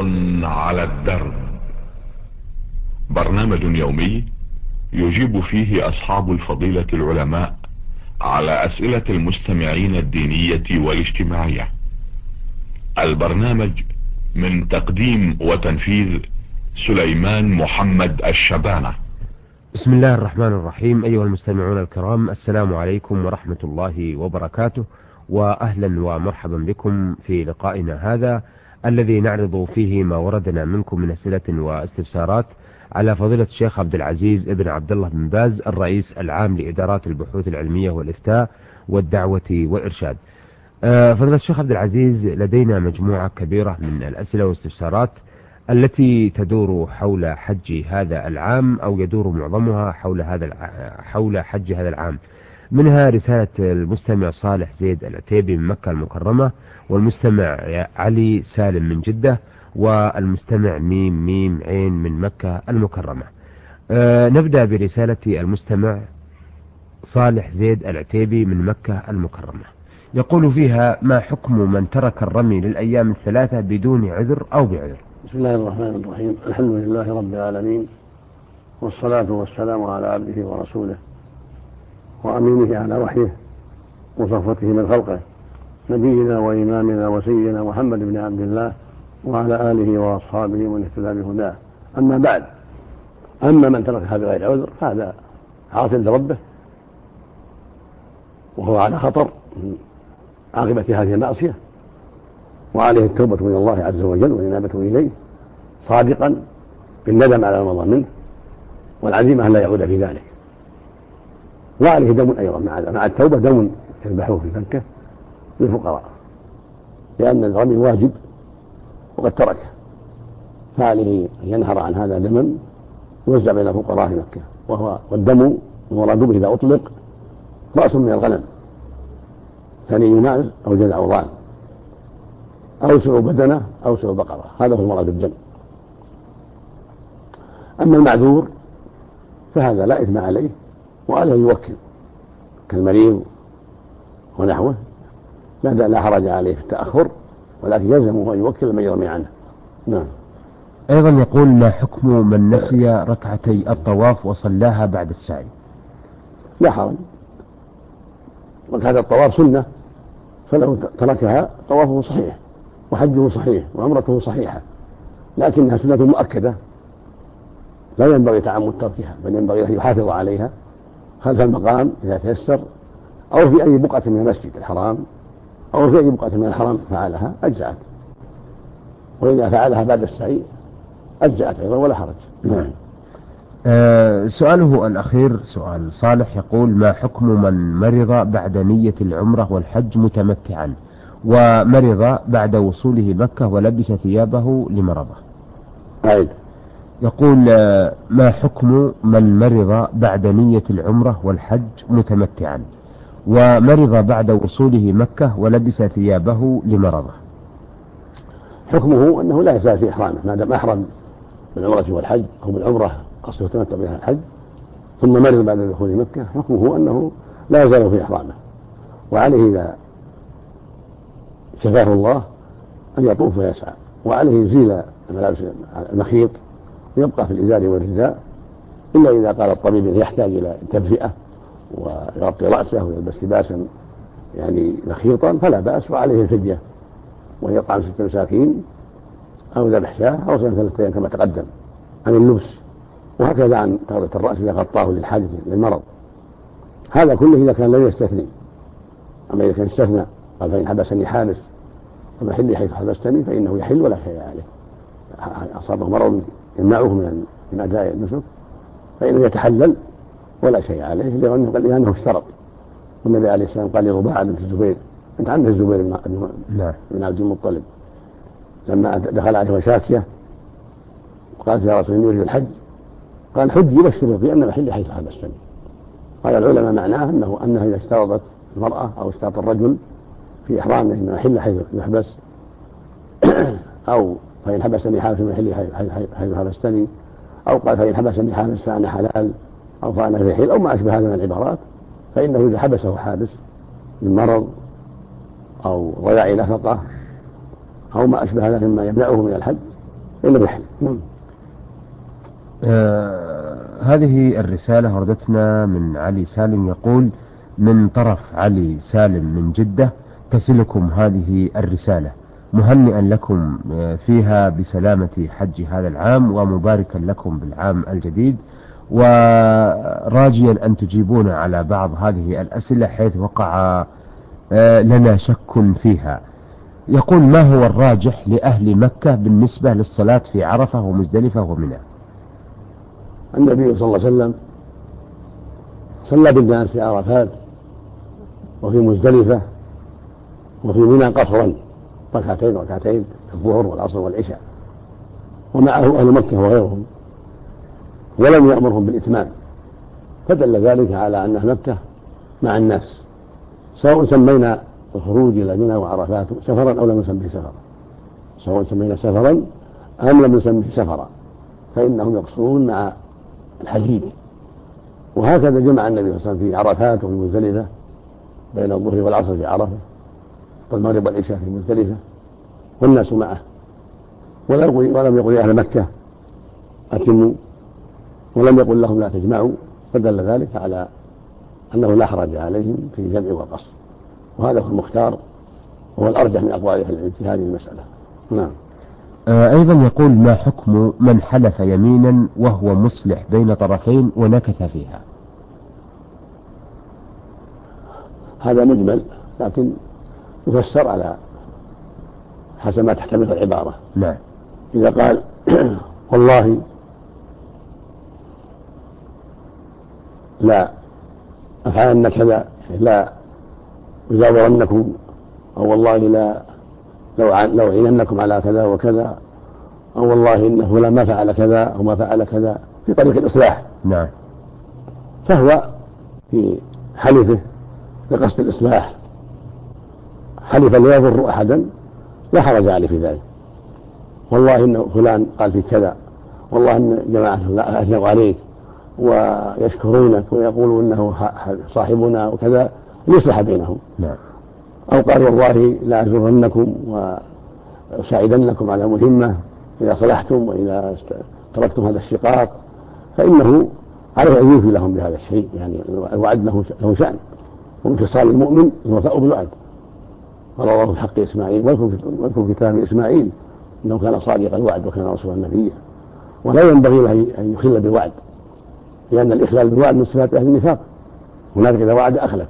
على الدرب. برنامج يومي يجيب فيه اصحاب الفضيلة العلماء على اسئلة المستمعين الدينية والاجتماعية. البرنامج من تقديم وتنفيذ سليمان محمد الشبانة. بسم الله الرحمن الرحيم. أيها المستمعون الكرام، السلام عليكم ورحمة الله وبركاته، وأهلا ومرحبا بكم في لقائنا هذا الذي نعرض فيه ما وردنا منكم من أسئلة واستفسارات على فضيلة الشيخ عبد العزيز ابن عبد الله بن باز، الرئيس العام لإدارات البحوث العلمية والإفتاء والدعوة والإرشاد. فضيلة الشيخ عبد العزيز، لدينا مجموعة كبيرة من الأسئلة والاستفسارات التي تدور حول حج هذا العام، أو يدور معظمها حول حج هذا العام. منها رسالة المستمع صالح زيد العتيبي من مكة المكرمة، والمستمع علي سالم من جدة، والمستمع ميم ميم عين من مكة المكرمة. نبدأ برسالة المستمع صالح زيد العتيبي من مكة المكرمة. يقول فيها: ما حكم من ترك الرمي للأيام الثلاثة بدون عذر أو بعذر؟ بسم الله الرحمن الرحيم. الحمد لله رب العالمين، والصلاة والسلام على عبده ورسوله وأمينه على وحيه وصفوته من خلقه، نبينا وإمامنا وسيدنا محمد بن عبد الله وعلى آله وأصحابه من اهتدى بهداه. أما بعد، أما من تركها بغير عذر هذا عاصٍ لربه، وهو على خطر من عاقبة هذه المعصية، وعليه التوبة من الله عز وجل والإنابة إليه صادقا بالندم على ما مضى منه والعزيمة أن لا يعود في ذلك. وعليه دم أيضا مع التوبة، دم يذبحوه في مكة للفقراء، لأن الرمي واجب وقد تركه، فعليه أن ينهر عن هذا دما يوزع بين الفقراء في مكة. والدم المراد به إذا أطلق رأس من الغنم، ثني ماعز أو جذع ضان أو سلو بدنة أو سلو بقرة، هذا هو المراد بالدم. أما المعذور فهذا لا إثم عليه، وعليه يوكل كالمريض ونحوه، لا حرج عليه في التأخر، ولكن يلزمه أن يوكل من يرمي عنه. نعم. أيضا يقول: ما حكم من نسي ركعتي الطواف وصلاها بعد السعي؟ لا حرج، ركعة الطواف سنة، فلو تركها طوافه صحيح وحجه صحيح وعمرته صحيحة، لكنها سنة مؤكدة لا ينبغي تعمد تركها، بل ينبغي أن يحافظ عليها خلف المقام إذا تيسر، أو في أي بقعة من المسجد الحرام، أو في أي بقعة من الحرم فعلها أجزأت، وإذا فعلها بعد السعي أجزأت أيضا ولا حرج. نعم. سؤاله الأخير سؤال صالح، يقول: ما حكم من مرض بعد نية العمرة والحج متمتعا، ومرض بعد وصوله مكة ولبس ثيابه لمرضه؟ يقول: ما حكم من مرض بعد نية العمرة والحج متمتعا، ومرض بعد وصوله مكة ولبس ثيابه لمرضه؟ حكمه أنه لا يزال في إحرامه ما دام أحرم بالعمرة والحج، أو بالعمرة قصده تمتع بها الحج، ثم مرض بعد دخول مكة، حكمه أنه لا يزال في إحرامه، وعليه إذا شفاه الله أن يطوف ويسعى، وعليه يزيل الملابس المخيط ويبقى في الإزار والرداء، إلا إذا قال الطبيب أنه يحتاج إلى تدفئة ويغطي رأسه ويلبس لباسا يعني مخيطا فلا بأس، وعليه الفدية، وهي طعام 6 مساكين أو ذبح شاة أو صيام 3 أيام كما تقدم عن اللبس، وهكذا عن تغطية الرأس إذا غطاه للحاجة للمرض. هذا كله إذا كان لم يستثني. أما إذا كان استثنى قال: فإن حبسني حابس فمحلي حيث حبستني، فإنه يحل ولا شيء عليه. أصابه مرض يمنعه من أداء النسك فإنه يتحلل ولا شيء عليه، لأنه اشترط. والنبي عليه السلام قال لرباعة بنت الزبير، أنت عندك الزبير بن عبد المطلب، لما دخل عليه وشاكية قالت: يا رسول الله، يريد الحج. قال: حج يبشر في أن محلي حيث حبستني. قال العلماء معناه أنها إذا اشترطت المرأة أو اشترط الرجل في إحرامه أن محل حيث يحبس، أو فإن حبسني حابس محلي حيث حبستني، أو قال: فإن حبسني حابس فأنا حلال، أو فأنا في حل، أو ما أشبه هذا من العبارات، فإنه إذا حبسه حابس من مرض أو ضياع نفقة أو ما أشبه هذا مما يمنعه من الحج، إلا بحل. هذه الرسالة وردتنا من علي سالم، يقول: من طرف علي سالم من جدة تصلكم هذه الرسالة، مهنئا لكم فيها بسلامة حج هذا العام، ومباركا لكم بالعام الجديد، وراجيا أن تجيبون على بعض هذه الأسئلة حيث وقع لنا شك فيها. يقول: ما هو الراجح لأهل مكة بالنسبة للصلاة في عرفة ومزدلفة ومنى؟ النبي صلى الله عليه وسلم صلى بالناس في عرفات وفي مزدلفة وفي منى قصرا، ركعتين ركعتين في الظهر والعصر والعشاء، ومعه أهل مكة وغيرهم، ولم يأمرهم بالإتمام، فدل ذلك على أن مكة مع الناس، سواء سمينا الخروج إلى منى وعرفات سفرا أو لم نسميه سفرا، سواء سمينا سفرا أم لم نسميه سفرا، فإنهم يقصرون مع الحجيج. وهكذا جمع النبي صلى الله عليه وسلم في عرفات وفي مزدلفة بين الظهر والعصر في عرفة والمغرب والعشاء في مزدلفة والناس معه، ولم يقل أهل مكة أتموا، ولم يقل لهم لا تجمعوا، فدل ذلك على أنه لا حرج عليهم في الجمع والقصر، وهذا هو المختار وهو الأرجح من أقوال أهل العلم في هذه المسألة. نعم. أيضا يقول: ما حكم من حلف يمينا وهو مصلح بين طرفين ونكث فيها؟ هذا مجمل، لكن يفسر على حسب ما تحتمل العبارة. نعم. إذا قال والله لا أفعلن كذا، لا أزاورنكم، أو والله لا لو أعيننكم على كذا وكذا، أو والله إن فلان ما فعل كذا أو ما فعل كذا، في طريق الإصلاح. نعم. فهو في حلفه بقصد الإصلاح حلفا لا يضر أحدا، لا حرج عليه في ذلك. والله إن فلان قال في كذا، والله إن جماعة أثنوا عليك ويشكرونك ويقولوا إنه صاحبنا وكذا، ليصلح بينهم. نعم. أو قال والله لا أزورنكم وأساعدنكم على مهمة إذا صلحتم وإذا تركتم هذا الشقاق، فإنه عليه أن يوفي لهم بهذا الشيء، يعني الوعد له شأن، ومن خصال المؤمن الوفاء بالوعد. قال الله في حق إسماعيل: واذكر في كلام إسماعيل إنه كان صادق الوعد وكان رسولا نبيا. ولا ينبغي له أن يخل بالوعد، لأن الإخلال بالوعد من صفات أهل النفاق، هناك إذا وعد أخلف،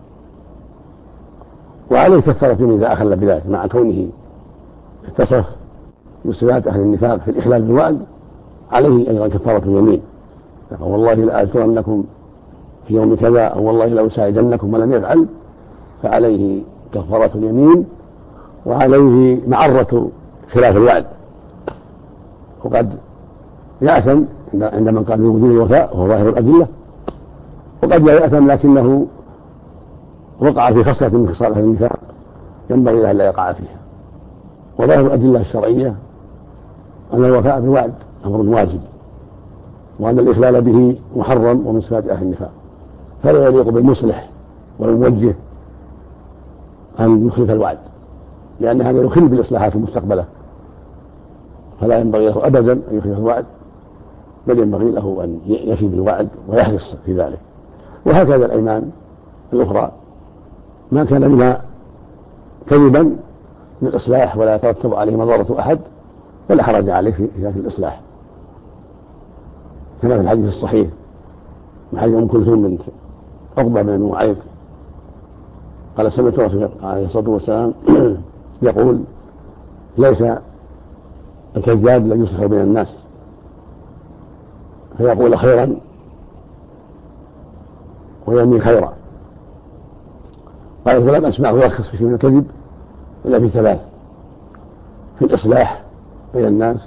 وعليه كفارة إذا أخل بذلك، مع كونه اتصف بصفات أهل النفاق في الإخلال بالوعد، عليه أيضا كفارة اليمين. والله لآتونكم في يوم كذا، أو والله لأساعدنكم، ولم يفعل، فعليه كفارة اليمين، وعليه معرة خلاف الوعد. وقد يأثم عند من قال بوجود الوفاء وهو ظاهر الأدلة، وقد لا يأثم لكنه وقع في خصلة من خصال أهل النفاق ينبغي له ألا يقع فيها. وظاهر الأدلة الشرعية أن الوفاء بالوعد أمر واجب، وأن الإخلال به محرم ومن صفات أهل النفاق، فلا يليق بالمصلح والموجه أن يخلف الوعد، لأن هذا يخل بالإصلاحات المستقبلة، فلا ينبغي له أبدا أن يخلف الوعد، بل ينبغي له أن يفي بالوعد ويحرص في ذلك. وهكذا الأيمان الأخرى ما كان منها كذبا للإصلاح ولا يترتب عليه مضرة أحد، فلا حرج عليه في ذات الإصلاح، كما في الحديث الصحيح من حديث أم كلثوم بنت عقبة بن معيط قال: سمعت رسول عليه الصلاة والسلام يقول: ليس الكذاب الذي يصلح بين الناس فيقول خيرا وينمي خيرا. قال: فلم أسمعه يرخص في شيء من الكذب إلا في ثلاث: في الإصلاح بين الناس،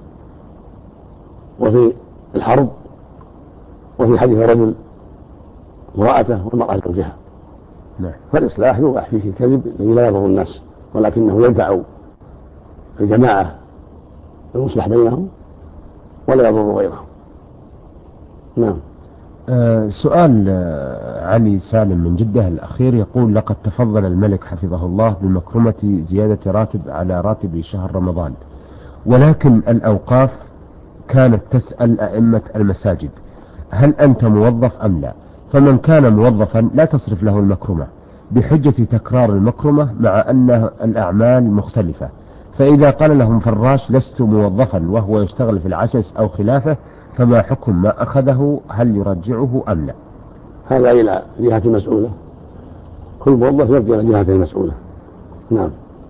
وفي الحرب، وفي حديث رجل امرأته والمرأة زوجها. فالإصلاح يوضح فيه الكذب الذي لا يضر الناس، ولكنه ينفع الجماعة المصلح بينهم ولا يضر غيرهم. نعم. سؤال علي سالم من جدة الأخير، يقول: لقد تفضل الملك حفظه الله بمكرمة زيادة راتب على راتب شهر رمضان، ولكن الأوقاف كانت تسأل أئمة المساجد: هل أنت موظف أم لا؟ فمن كان موظفا لا تصرف له المكرمة بحجة تكرار المكرمة مع أن الأعمال مختلفة. فإذا قال لهم فراش: لست موظفا، وهو يشتغل في العسس أو خلافه، فما حكم ما أخذه؟ هل يرجعه أم لا؟ هذا إلى جهة المسؤولة، كل موظف يرجع إلى جهة المسؤولة. نعم.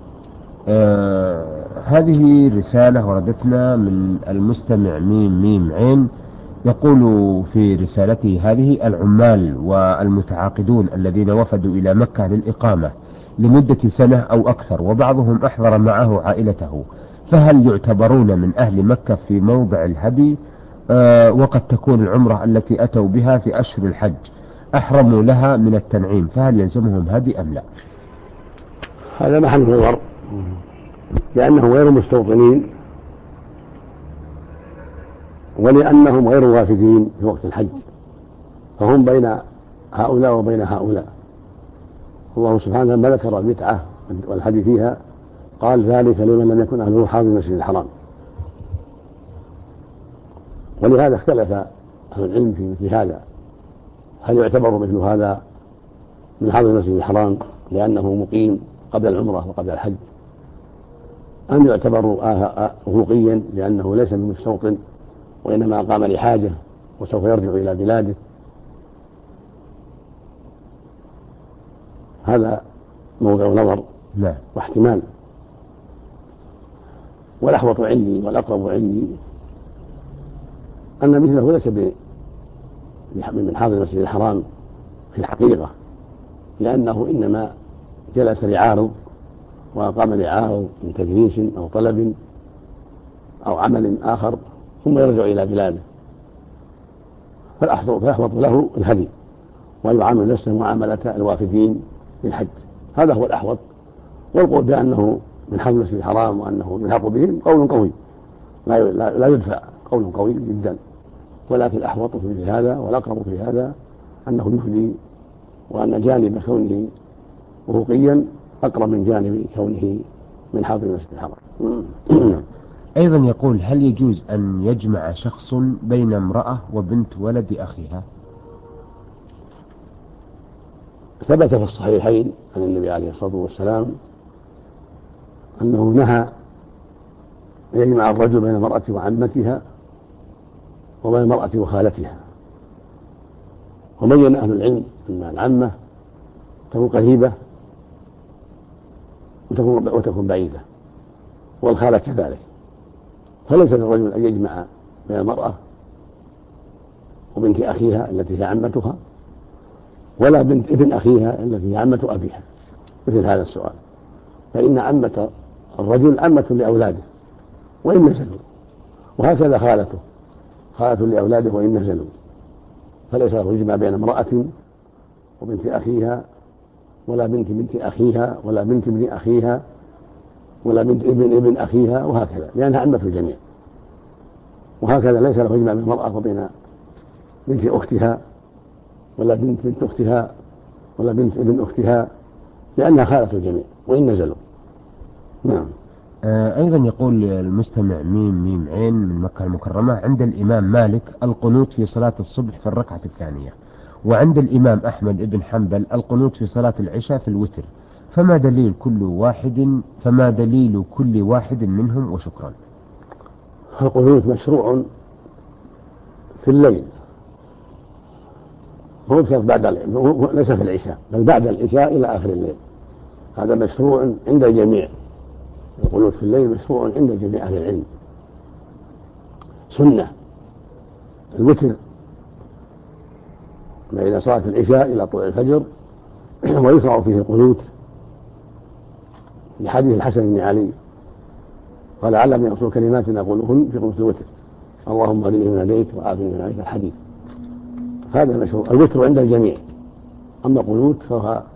هذه رسالة وردتنا من المستمع ميم عين، يقول في رسالته هذه: العمال والمتعاقدون الذين وفدوا إلى مكة للإقامة لمدة سنة أو أكثر، وبعضهم أحضر معه عائلته، فهل يعتبرون من أهل مكة في موضع الهدي؟ وقد تكون العمرة التي أتوا بها في أشهر الحج أحرموا لها من التنعيم، فهل يلزمهم هدي أم لا؟ هذا محل نظر، لأنهم غير مستوطنين، ولأنهم غير وافدين في وقت الحج، فهم بين هؤلاء وبين هؤلاء. الله سبحانه ما ذكر المتعة والهدي فيها قال: ذلك لمن لم يكن أهله حاضر المسجد الحرام. ولهذا اختلف أهل العلم في مثل هذا: هل يعتبر مثل هذا من حاضر المسجد الحرام لأنه مقيم قبل العمرة وقبل الحج، أم يعتبر حقوقيا لأنه ليس من مستوطن وإنما قام لحاجة وسوف يرجع إلى بلاده؟ هذا موضع نظر واحتمال. والأحوط عندي والأقرب عندي أن مثله ليس من حاضر المسجد الحرام في الحقيقة، لأنه إنما جلس لعارض وقام لعارض من تدريس أو طلب أو عمل آخر ثم يرجع إلى بلاده، فيحفظ له الهدي ويعامل نفسه معاملة الوافدين للحج. هذا هو الأحوط. والقول بأنه من حاضر المسجد الحرام وأنه يلحق بهم قول قوي لا يدفع، قول قوي جدا، ولكن الأحوط في مثل هذا والأقرب في هذا أنه يفدي، وأن جانب كونه حقوقيا أقرب من جانب كونه من حاضر المسجد الحرام. أيضا يقول: هل يجوز أن يجمع شخص بين امرأة وبنت ولد أخيها؟ ثبت في الصحيحين عن النبي عليه الصلاة والسلام أنه نهى أن يجمع الرجل بين المرأة وعمتها وبين المرأة وخالتها. وبين أهل العلم أن العمة تكون قريبة وتكون بعيدة، والخالة كذلك، فليس للرجل أن يجمع بين المرأة وبنت أخيها التي هي عمتها، ولا بنت ابن أخيها التي هي عمة أبيها، مثل هذا السؤال. فإن عمة الرجل عمة لأولاده وإن نزلوا، وهكذا خالة لأولاده وإن نزلوا، فليس له يجمع بين امرأة وبنت أخيها، ولا بنت أخيها، ولا بنت ابن أخيها، ولا بنت ابن أخيها، وهكذا، لأنها عمة الجميع. وهكذا ليس له يجمع بين المرأة وبين بنت أختها، ولا بنت أختها، ولا بنت ابن أختها، لأنها خالة الجميع وإن نزلوا. نعم. أيضا يقول المستمع ميم عين من مكة المكرمة: عند الإمام مالك القنوت في صلاة الصبح في الركعة الثانية، وعند الإمام أحمد بن حنبل القنوت في صلاة العشاء في الوتر، فما دليل كل واحد منهم؟ وشكرا. القنوت مشروع في الليل، هو بعد ليس في العشاء، بل بعد العشاء إلى آخر الليل. هذا مشروع عند الجميع، القنوت في الليل مشروع عند جميع أهل العلم، سنة. الوتر بين صلاة العشاء إلى طلوع الفجر، ويشرع فيه القنوت في حديث الحسن بن علي قال: علمني رسول كلمات أقولهن في قنوت الوتر: اللهم اهدني فيمن هديت وعافني فيمن عافيت، الحديث. هذا مشروع الوتر عند الجميع. أما القنوت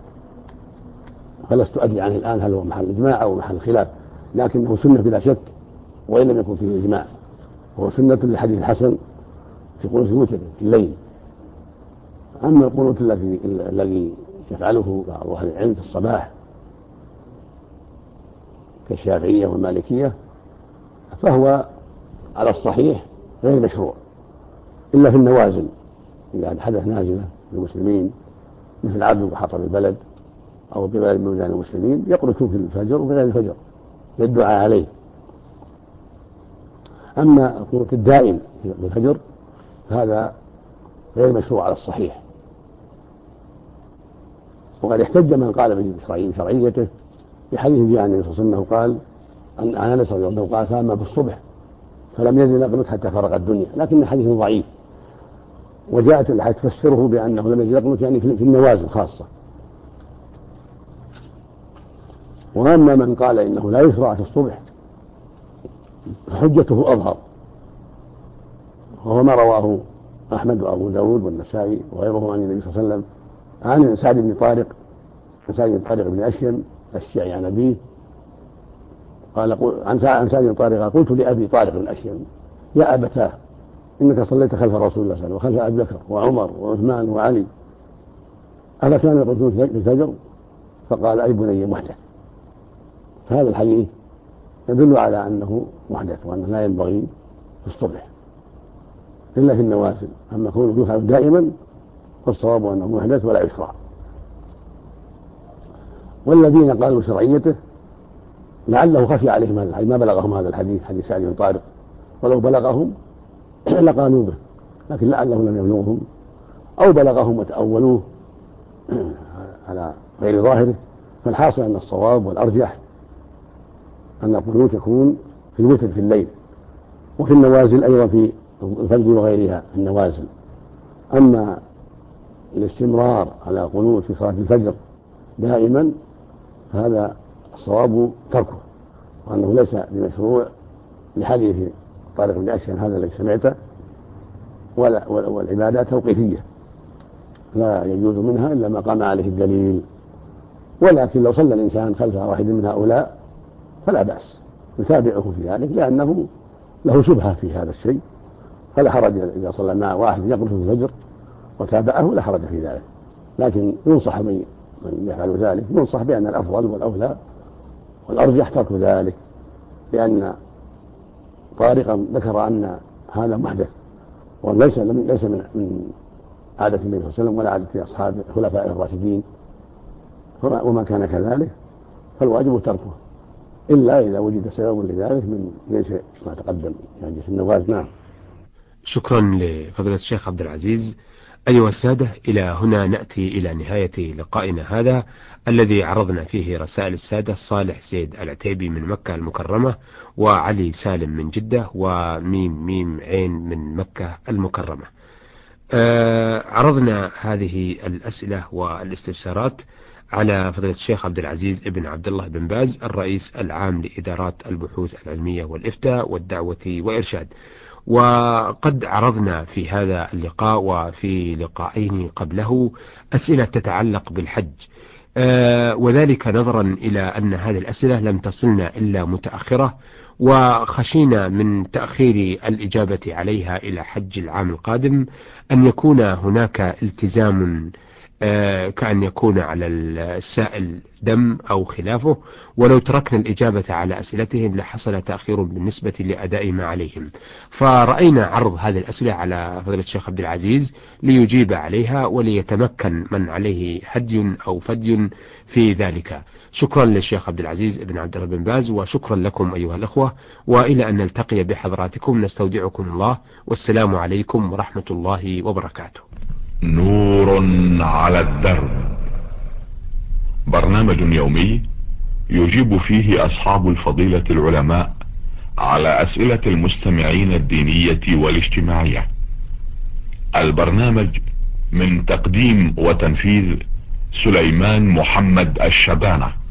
فلست أدري عنه الآن هل هو محل إجماع أو محل خلاف، لكنه سنة بلا شك، وإن لم يكن فيه إجماع، هو سنة لحديث الحسن في قنوت الوتر في الليل. أما القنوت الذي يفعله بعض أهل العلم في الصباح كالشافعية والمالكية فهو على الصحيح غير مشروع إلا في النوازل، إذا حدث نازلة للمسلمين مثل عدو حطب البلد أو ببلد من بلدان المسلمين يقنطون في الفجر وفي غير الفجر للدعاء عليه. أما القنوت الدائم في الفجر هذا غير مشروع على الصحيح. وقد احتج من قال بشرعيته بحديث جاء النبي صلى الله عليه وسلم قال عن انس رضي الله عنه قال: فاما بالصبح فلم يزل يقنت حتى فرغ الدنيا، لكن حديث ضعيف. وجاءت الاحاديث تفسره بانه لم يزل يقنت يعني في النوازل خاصه. واما من قال انه لا يشرع في الصبح فحجته اظهر، وهو ما رواه احمد وابو داود والنسائي وغيرهم عن النبي صلى الله عليه وسلم عن سعد بن طارق بن أشيم الشيعي عن أبيه قال عن سعد بن طارق: قلت لأبي طارق بن أشيم: يا أبتاه، إنك صليت خلف رسول الله صلى الله عليه وسلم وخلف أبي بكر وعمر وعثمان وعلي، ألا كانوا يقولون في الفجر؟ فقال: أي بني محدث. فهذا الحديث يدل على أنه محدث وأنه لا ينبغي في الصبح إلا في النوازل. أما كونه يفعل دائما فالصواب أنه محدث ولا يشرع. والذين قالوا شرعيته لعله خفي عليهم هذا الحديث، ما بلغهم هذا الحديث، حديث سعد بن طارق، ولو بلغهم لقالوا به، لكن لعله لم يبلغهم أو بلغهم وتأولوه على غير ظاهره. فالحاصل أن الصواب والأرجح أن القنوت يكون في الوتر في الليل وفي النوازل أيضا في الفجر وغيرها في النوازل. أما الاستمرار على قنوت في صلاة الفجر دائما هذا الصواب تركه، وأنه ليس بمشروع لحديث طارق بن أشيم هذا الذي سمعته، والعبادات توقيفية لا يجوز منها إلا ما قام عليه الدليل. ولكن لو صلى الإنسان خلف واحد من هؤلاء فلا بأس يتابعه في ذلك، لأنه له شبهة في هذا الشيء، فلا حرج إذا صلى مع واحد يقنط في الفجر وتابعه، لا حرج في ذلك. لكن ينصح من يفعل ذلك، ينصح بأن الأفضل والأولى والأرجح ترك ذلك، لأن طارقا ذكر أن هذا محدث وليس من عادة النبي صلى الله عليه وسلم ولا عادة أصحاب الخلفاء الراشدين، وما كان كذلك فالواجب تركه إلا إذا وجد سبب لذلك من ليس ما تقدم يعني في النوازل. نعم. شكرا لفضيلة الشيخ عبد العزيز. أيها السادة، إلى هنا نأتي إلى نهاية لقائنا هذا الذي عرضنا فيه رسائل السادة صالح زيد العتيبي من مكة المكرمة، وعلي سالم من جدة، وميم عين من مكة المكرمة. عرضنا هذه الأسئلة والاستفسارات على فضيلة الشيخ عبد العزيز ابن عبد الله بن باز الرئيس العام لإدارات البحوث العلمية والإفتاء والدعوة وإرشاد. وقد عرضنا في هذا اللقاء وفي لقاءين قبله أسئلة تتعلق بالحج، وذلك نظرا إلى أن هذه الأسئلة لم تصلنا إلا متأخرة، وخشينا من تأخير الإجابة عليها إلى حج العام القادم أن يكون هناك التزام كأن يكون على السائل دم أو خلافه، ولو تركنا الإجابة على أسئلتهم لحصل تأخير بالنسبة لأداء ما عليهم. فرأينا عرض هذه الأسئلة على فضيلة الشيخ عبد العزيز ليجيب عليها وليتمكن من عليه هدي أو فدي في ذلك. شكرا للشيخ عبد العزيز ابن عبد الله بن باز، وشكرا لكم أيها الأخوة، وإلى أن نلتقي بحضراتكم نستودعكم الله، والسلام عليكم ورحمة الله وبركاته. نور على الدرب، برنامج يومي يجيب فيه أصحاب الفضيلة العلماء على أسئلة المستمعين الدينية والاجتماعية. البرنامج من تقديم وتنفيذ سليمان محمد الشبانة.